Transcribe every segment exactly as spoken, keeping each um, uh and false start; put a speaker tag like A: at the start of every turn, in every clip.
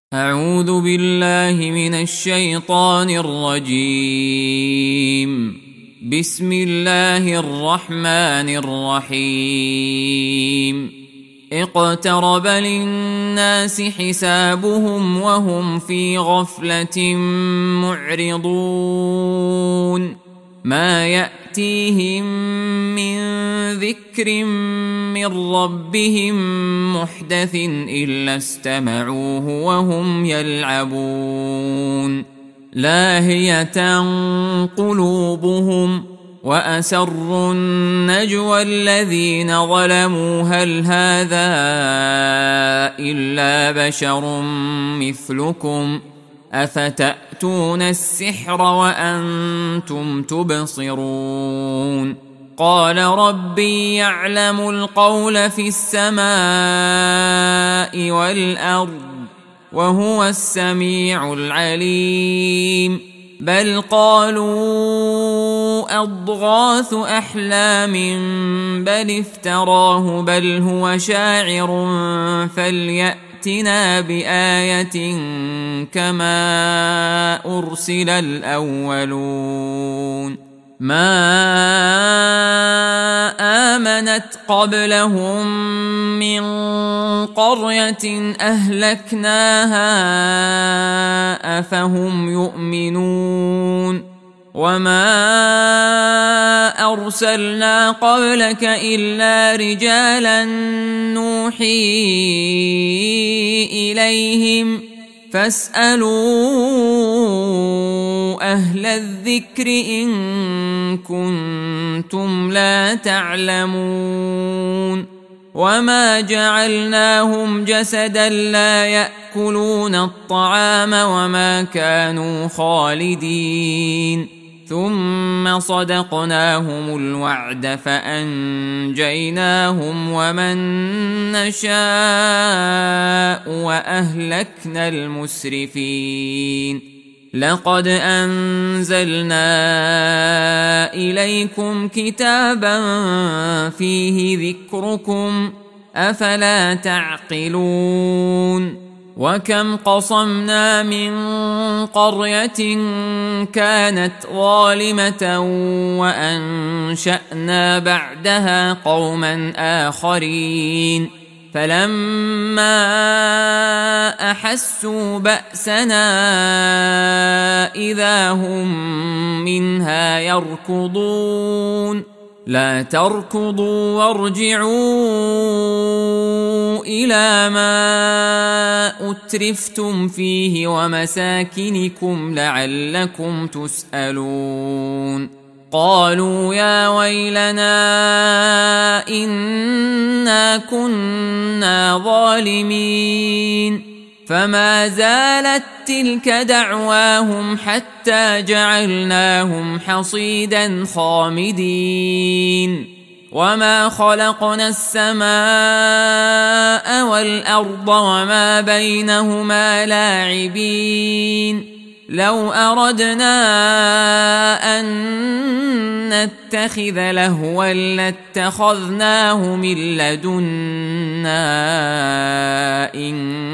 A: أعوذ بالله من الشيطان الرجيم. بسم الله الرحمن الرحيم. اقترب للناس حسابهم وهم في غفلة معرضون. ما يأتيهم من ذكر من ربهم محدث إلا استمعوه وهم يلعبون. لاهية قلوبهم وأسروا النجوى الذين ظلموا هل هذا إلا بشر مثلكم أفتأتون السحر وأنتم تبصرون. قال ربي يعلم القول في السماء والأرض وهو السميع العليم. بل قالوا أضغاث أحلام بل افتراه بل هو شاعر فليأتنا بآية كما أرسل الأولون. ما آمنت قبلهم من قرية أهلكناها أفهم يؤمنون. وما أرسلنا قبلك إلا رجالا نوحي إليهم فاسألوا أهل الذكر إن كنتم لا تعلمون. وما جعلناهم جسدا لا يأكلون الطعام وما كانوا خالدين. ثم صدقناهم الوعد فأنجيناهم ومن نشاء وأهلكنا المسرفين. لقد أنزلنا إليكم كتابا فيه ذكركم أفلا تعقلون. وكم قصمنا من قرية كانت ظالمة وأنشأنا بعدها قوما آخرين فلما أحسوا بأسنا إذا هم منها يركضون. لا تركضوا وارجعوا إلى ما أترفتم فيه ومساكنكم لعلكم تسألون. قالوا يا ويلنا إنا كنا ظالمين. فما زالت تلك دعواهم حتى جعلناهم حصيدا خامدين. وما خلقنا السماء والأرض وما بينهما لاعبين. لو أردنا أن نتخذ لهوا لاتخذناه من لدنا إن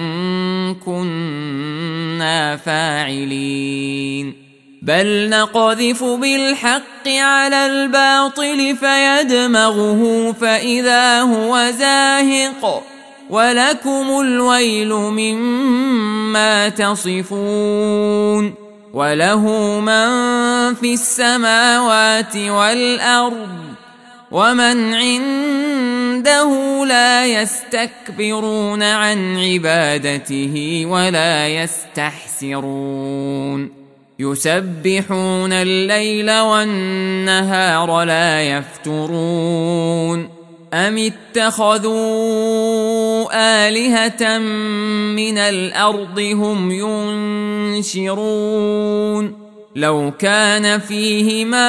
A: كنا فاعلين. بل نقذف بالحق على الباطل فيدمغه فإذا هو زاهق ولكم الويل مما تصفون. وله من في السماوات والأرض ومن عنده لا يستكبرون عن عبادته ولا يستحسرون. يسبحون الليل والنهار لا يفترون. أم اتخذوا آلهة من الأرض هم ينشرون. لو كان فيهما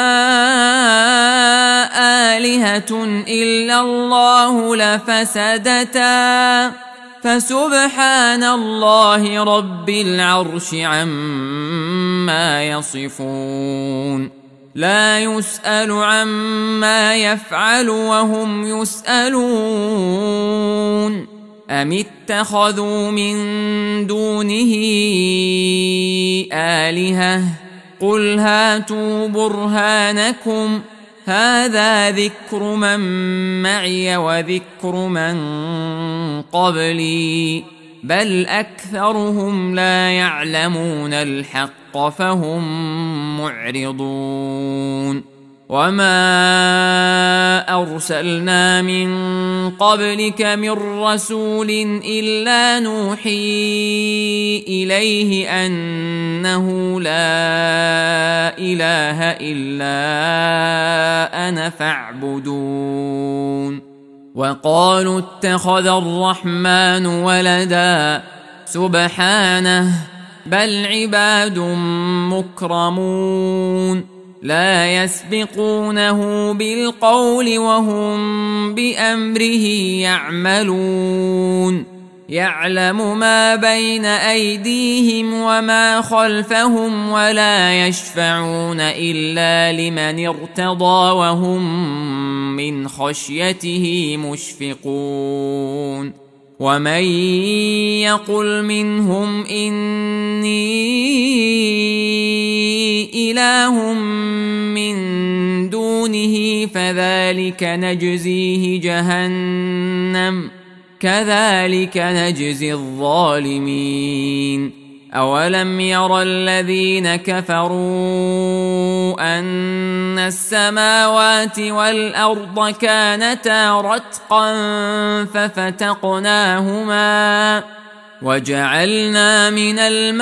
A: آلهة إلا الله لفسدتا فسبحان الله رب العرش عما يصفون. لا يسأل عما يفعل وهم يسألون. أم اتخذوا من دونه آلهة قل هاتوا برهانكم هذا ذكر من معي وذكر من قبلي بل أكثرهم لا يعلمون الحق فهم معرضون وما أرسلنا من قبلك من رسول إلا نوحي إليه أنه لا إله إلا أنا فاعبدون وقالوا اتخذ الرحمن ولدا سبحانه بل عباد مكرمون لا يسبقونه بالقول وهم بأمره يعملون يعلم ما بين أيديهم وما خلفهم ولا يشفعون إلا لمن ارتضى وهم من خشيته مشفقون ومن يقل منهم إني إله من دونه فذلك نجزيه جهنم كذلك نجزي الظالمين أولم ير الذين كفروا أن السماوات والأرض كانتا رتقا ففتقناهما وجعلنا من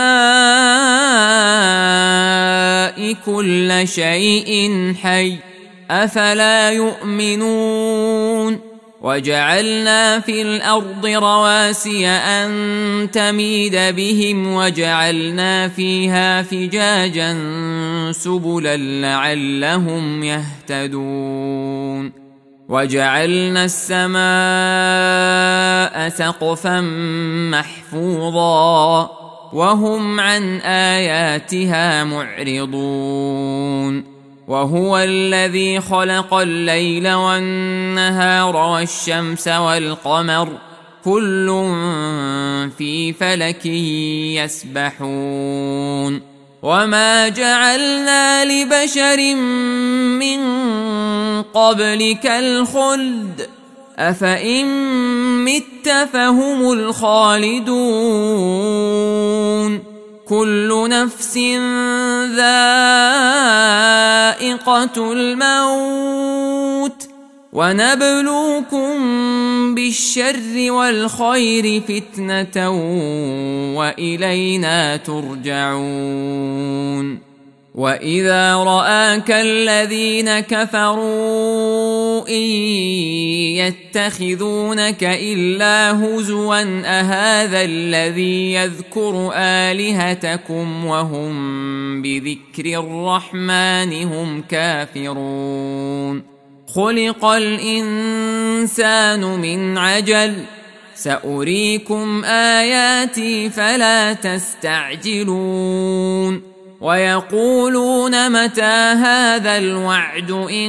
A: الماء كل شيء حي أفلا يؤمنون وجعلنا في الأرض رواسي أن تميد بهم وجعلنا فيها فجاجا سبلا لعلهم يهتدون وجعلنا السماء سقفا محفوظا وهم عن آياتها معرضون وهو الذي خلق الليل والنهار والشمس والقمر كل في فلك يسبحون وما جعلنا لبشر من قبلك الخلد أفإن مت فهم الخالدون كل نفس ذائقة الموت ونبلوكم بالشر والخير فتنة وإلينا ترجعون وإذا رآك الذين كفروا إن يتخذونك إلا هزوا أهذا الذي يذكر آلهتكم وهم بذكر الرحمن هم كافرون خلق الإنسان من عجل سأريكم آياتي فلا تستعجلون ويقولون متى هذا الوعد إن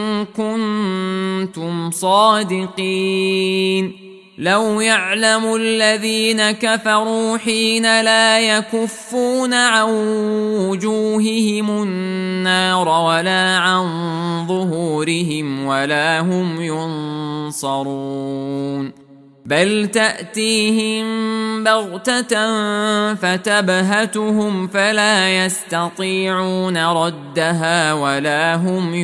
A: كنتم صادقين لو يعلم الذين كفروا حين لا يكفون عن وجوههم النار ولا عن ظهورهم ولا هم ينصرون بل تأتيهم بغتة فتبهتهم فلا يستطيعون ردها ولا هم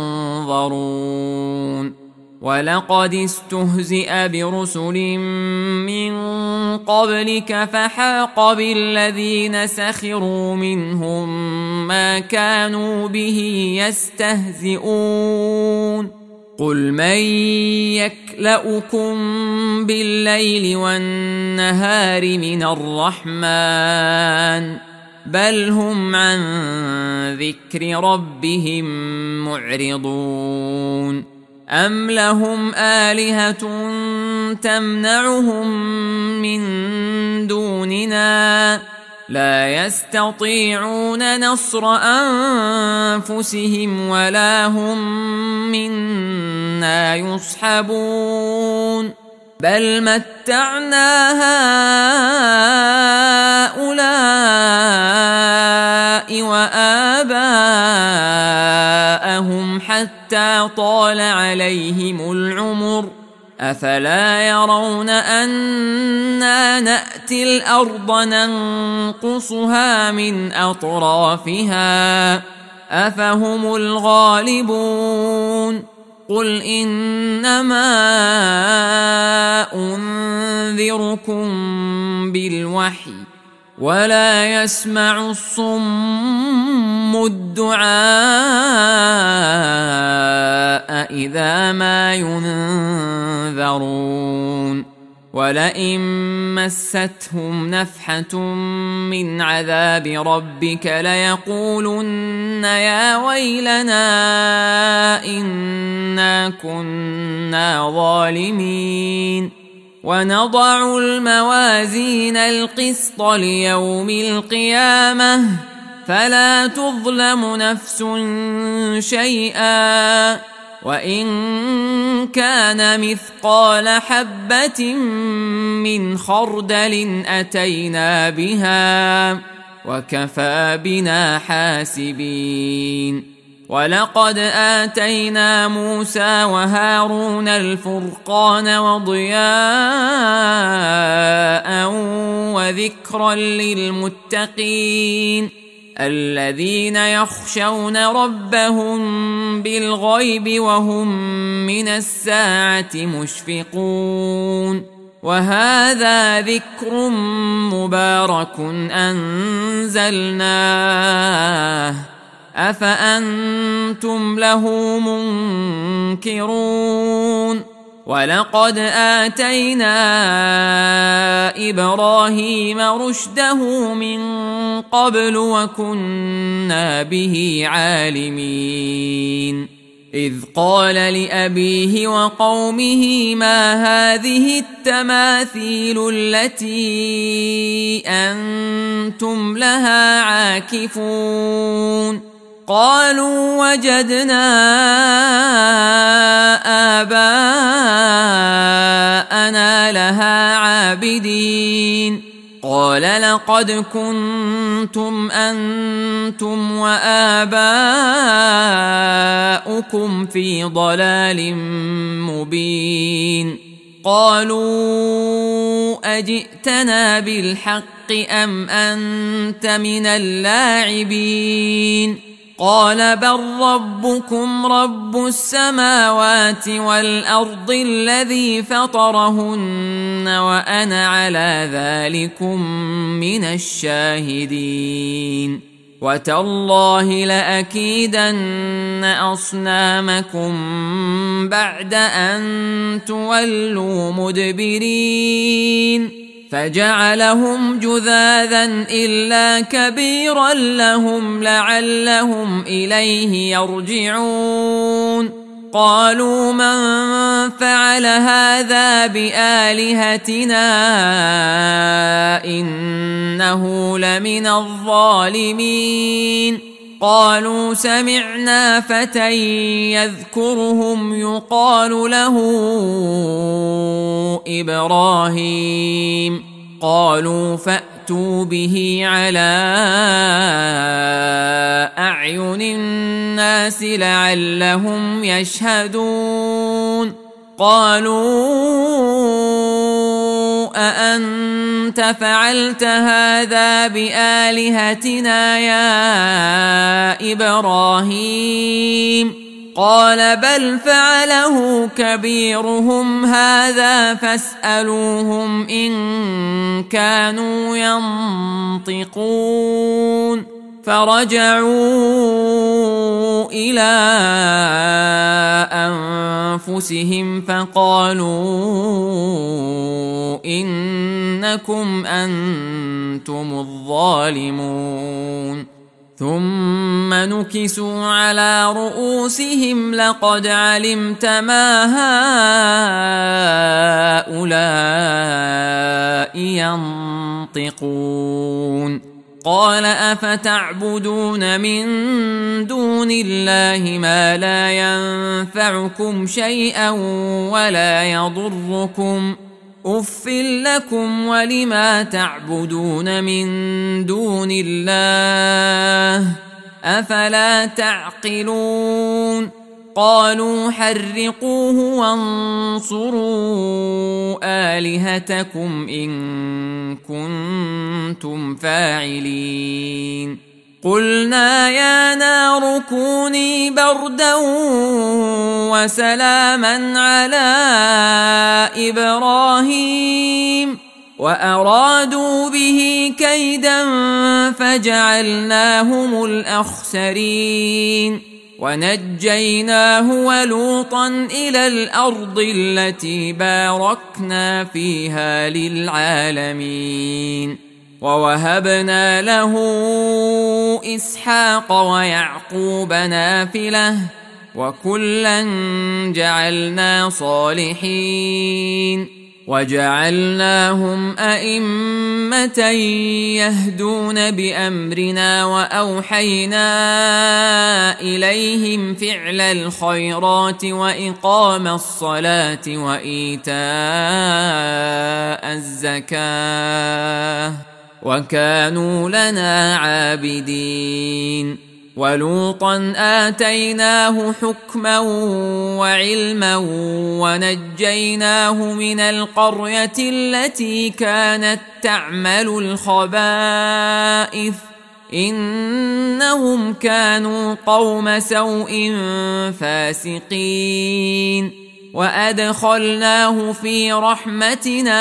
A: ينظرون ولقد استهزئ برسل من قبلك فحاق بالذين سخروا منهم ما كانوا به يستهزئون قل من يكلؤكم بالليل والنهار من الرحمن بل هم عن ذكر ربهم معرضون أم لهم آلهة تمنعهم من دوننا لا يستطيعون نصر أنفسهم ولا هم منا يصحبون بل متعنا هؤلاء وآباءهم حتى طال عليهم العمر أفلا يرون أنا نأتي الأرض ننقصها من أطرافها أفهم الغالبون قل إنما أنذركم بالوحي ولا يسمع الصم الدعاء إذا ما ينذرون ولئن مستهم نفحة من عذاب ربك ليقولن يا ويلنا إنا كنا ظالمين ونضع الموازين القسط ليوم القيامة فلا تظلم نفس شيئا وإن كان مثقال حبة من خردل أتينا بها وكفى بنا حاسبين ولقد آتينا موسى وهارون الفرقان وضياء وذكرا للمتقين الذين يخشون ربهم بالغيب وهم من الساعة مشفقون وهذا ذكر مبارك أنزلناه أفأنتم له منكرون ولقد آتينا إبراهيم رشده من قبل وكنا به عالمين إذ قال لأبيه وقومه ما هذه التماثيل التي أنتم لها عاكفون قالوا وجدنا آباءنا لها عابدين قال لقد كنتم أنتم وآباؤكم في ضلال مبين قالوا أجئتنا بالحق أم أنت من اللاعبين قال بل ربكم رب السماوات والأرض الذي فطرهن وأنا على ذلكم من الشاهدين وتالله لأكيدن أصنامكم بعد أن تولوا مدبرين فجعلهم جذاذا إلا كبيرا لهم لعلهم إليه يرجعون قالوا من فعل هذا بآلهتنا إنه لمن الظالمين قالوا سمعنا فتى يذكرهم يقال له إبراهيم قالوا فأتوا به على أعين الناس لعلهم يشهدون قالوا أأنت فعلت هذا بآلهتنا يا إبراهيم قال بل فعله كبيرهم هذا فاسألوهم إن كانوا ينطقون فرجعوا إلى أنفسهم فقالوا إنكم أنتم الظالمون ثم نكسوا على رؤوسهم لقد علمت ما هؤلاء ينطقون قال أفتعبدون من دون الله ما لا ينفعكم شيئا ولا يضركم أف لكم ولما تعبدون من دون الله أفلا تعقلون قالوا حرقوه وانصروا آلهتكم إن كنتم فاعلين قلنا يا نار كوني بردا وسلاما على إبراهيم وأرادوا به كيدا فجعلناهم الأخسرين ونجيناه ولوطا إلى الأرض التي باركنا فيها للعالمين ووهبنا له إسحاق ويعقوب نافلة وكلا جعلنا صالحين وجعلناهم أئمة يهدون بأمرنا وأوحينا إليهم فعل الخيرات وإقام الصلاة وإيتاء الزكاة وكانوا لنا عابدين ولوطا آتيناه حكما وعلما ونجيناه من القرية التي كانت تعمل الخبائث إنهم كانوا قوم سوء فاسقين وأدخلناه في رحمتنا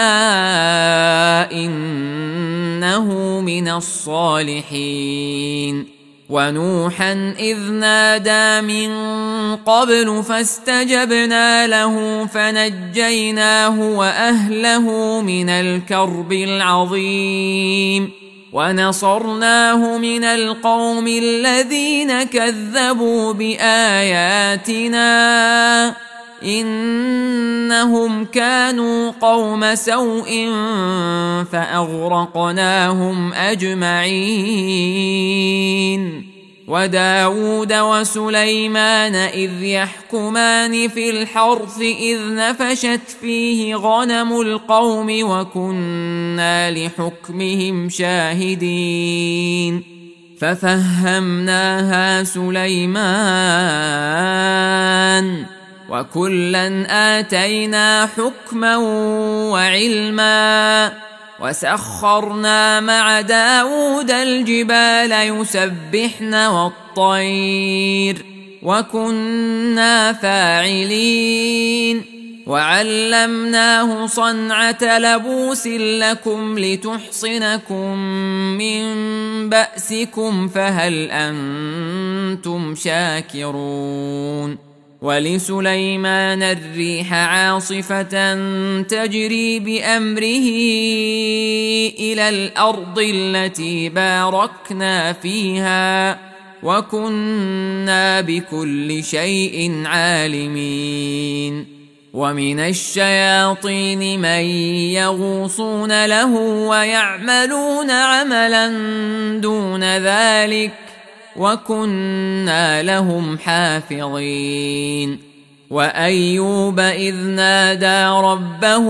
A: إنه من الصالحين ونوحا إذ نادى من قبل فاستجبنا له فنجيناه وأهله من الكرب العظيم ونصرناه من القوم الذين كذبوا بآياتنا إنهم كانوا قوم سوء فأغرقناهم أجمعين وداود وسليمان إذ يحكمان في الحرث إذ نفشت فيه غنم القوم وكنا لحكمهم شاهدين ففهمناها سليمان وكلا آتينا حكما وعلما وسخرنا مع داود الجبال يسبحن والطير وكنا فاعلين وعلمناه صنعة لبوس لكم لتحصنكم من بأسكم فهل أنتم شاكرون ولسليمان الريح عاصفة تجري بأمره إلى الأرض التي باركنا فيها وكنا بكل شيء عالمين ومن الشياطين من يغوصون له ويعملون عملا دون ذلك وكنا لهم حافظين وأيوب إذ نادى ربه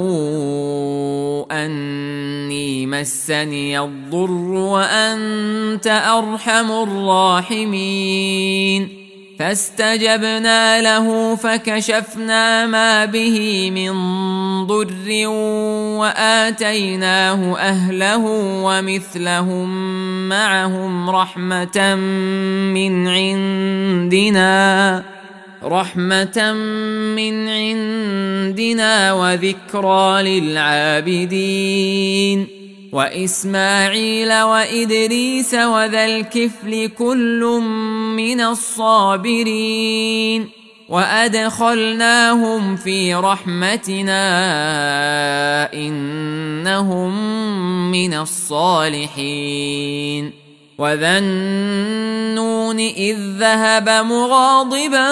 A: أني مسني الضر وأنت أرحم الراحمين فاستجبنا له فكشفنا ما به من ضر وآتيناه أهله ومثلهم معهم رحمة من عندنا رحمة من عندنا وذكرى للعابدين وإسماعيل وإدريس وذا الكفل كل من الصابرين وأدخلناهم في رحمتنا إنهم من الصالحين وذا النون إذ ذهب مغاضبا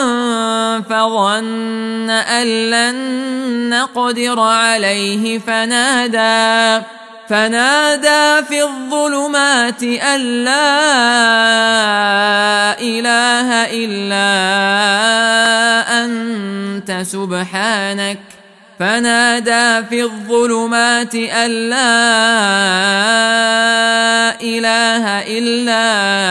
A: فظن أن لن نقدر عليه فنادى فنادى في الظلمات أن لا إله إلا أنت سبحانك فنادى في الظلمات أن لا إله إلا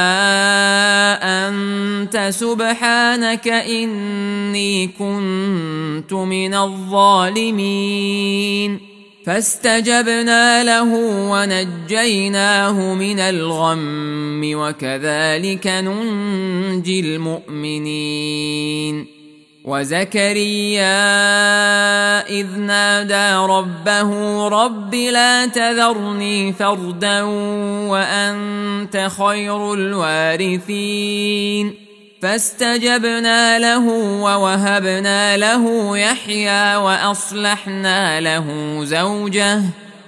A: أنت سبحانك إني كنت من الظالمين فاستجبنا له ونجيناه من الغم وكذلك ننجي المؤمنين. وزكريا إذ نادى ربه رب لا تذرني فردا وأنت خير الوارثين فاستجبنا له ووهبنا له يحيى وأصلحنا له زوجه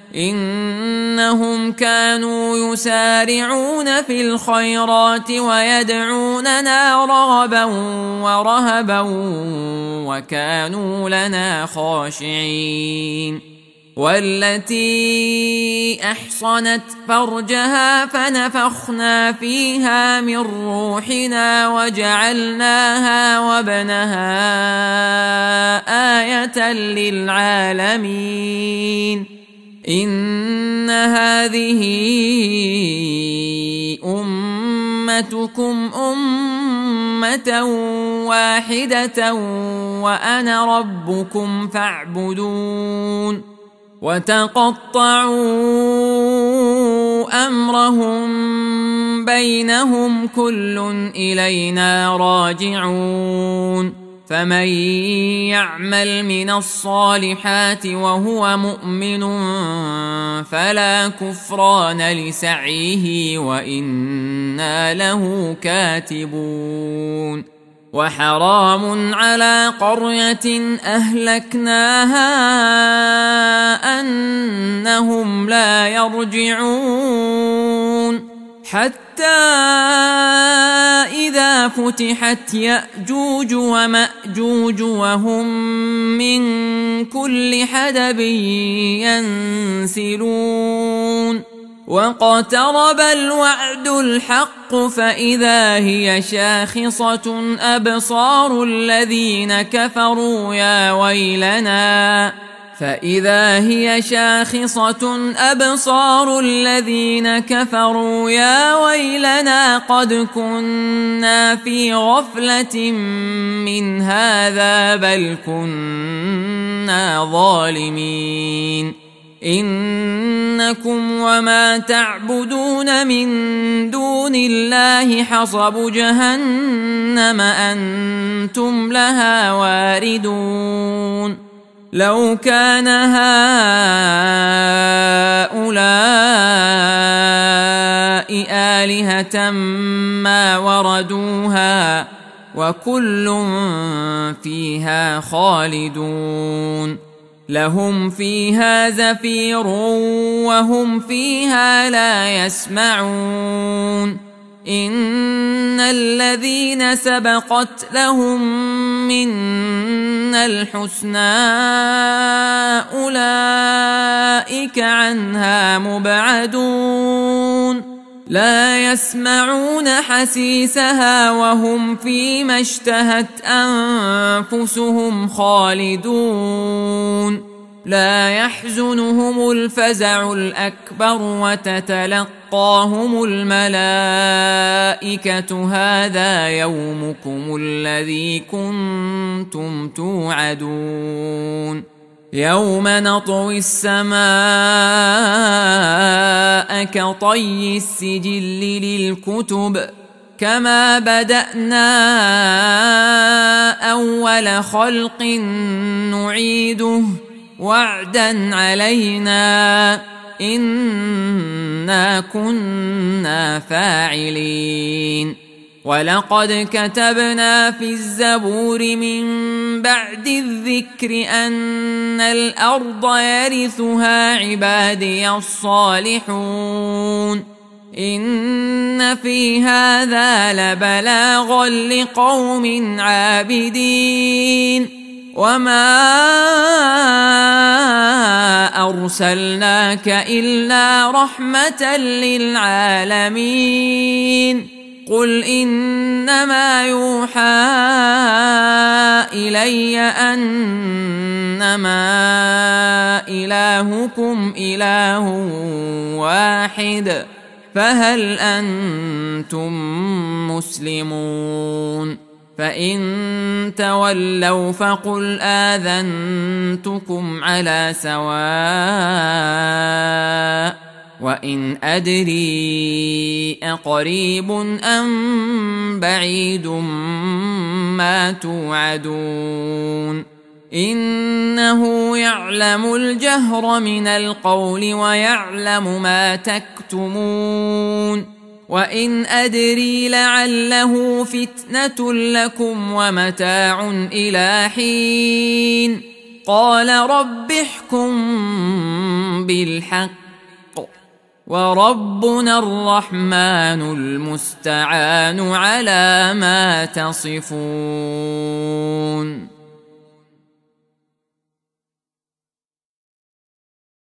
A: إنهم كانوا يسارعون في الخيرات ويدعوننا رغبا ورهبا وكانوا لنا خاشعين. والتي أحصنت فرجها فنفخنا فيها من روحنا وجعلناها وابنها آية للعالمين. إن هذه أمتكم أمة واحدة وأنا ربكم فاعبدون. وتقطعوا أمرهم بينهم كل إلينا راجعون. فمن يعمل من الصالحات وهو مؤمن فلا كفران لسعيه وإنا له كاتبون. وحرام على قرية أهلكناها أنهم لا يرجعون حتى إذا فتحت يأجوج ومأجوج وهم من كل حدب ينسلون. واقترب الوعد الحق فإذا هي شاخصة أبصار الذين كفروا يا ويلنا فإذا هي شاخصة أبصار الذين كفروا يا ويلنا قد كنا في غفلة من هذا بل كنا ظالمين. إنكم وما تعبدون من دون الله حصب جهنم أنتم لها واردون. لو كان هؤلاء آلهة ما وردوها وكل فيها خالدون. لهم فيها زفير وهم فيها لا يسمعون. إن الذين سبقت لهم منا الحسنى أولئك عنها مبعدون. لا يسمعون حسيسها وهم فيما اشتهت أنفسهم خالدون. لا يحزنهم الفزع الأكبر وتتلقاهم الملائكة هذا يومكم الذي كنتم توعدون. يوم نطوي السماء كطي السجل للكتب كما بدأنا أول خلق نعيده وعدا علينا إنا كنا فاعلين. ولقد كتبنا في الزبور من بعد الذكر أن الأرض يرثها عبادي الصالحون. إن في هذا لبلاغا لقوم عابدين. وما أرسلناك إلا رحمة للعالمين. قل إنما يوحى إلي أنما إلهكم إله واحد فهل أنتم مسلمون فإن تولوا فقل آذنتكم على سواء وإن أدري أقريب أم بعيد ما توعدون إنه يعلم الجهر من القول ويعلم ما تكتمون وإن أدري لعله فتنة لكم ومتاع إلى حين قال رب احكم بالحق وربنا الرحمن المستعان على ما تصفون.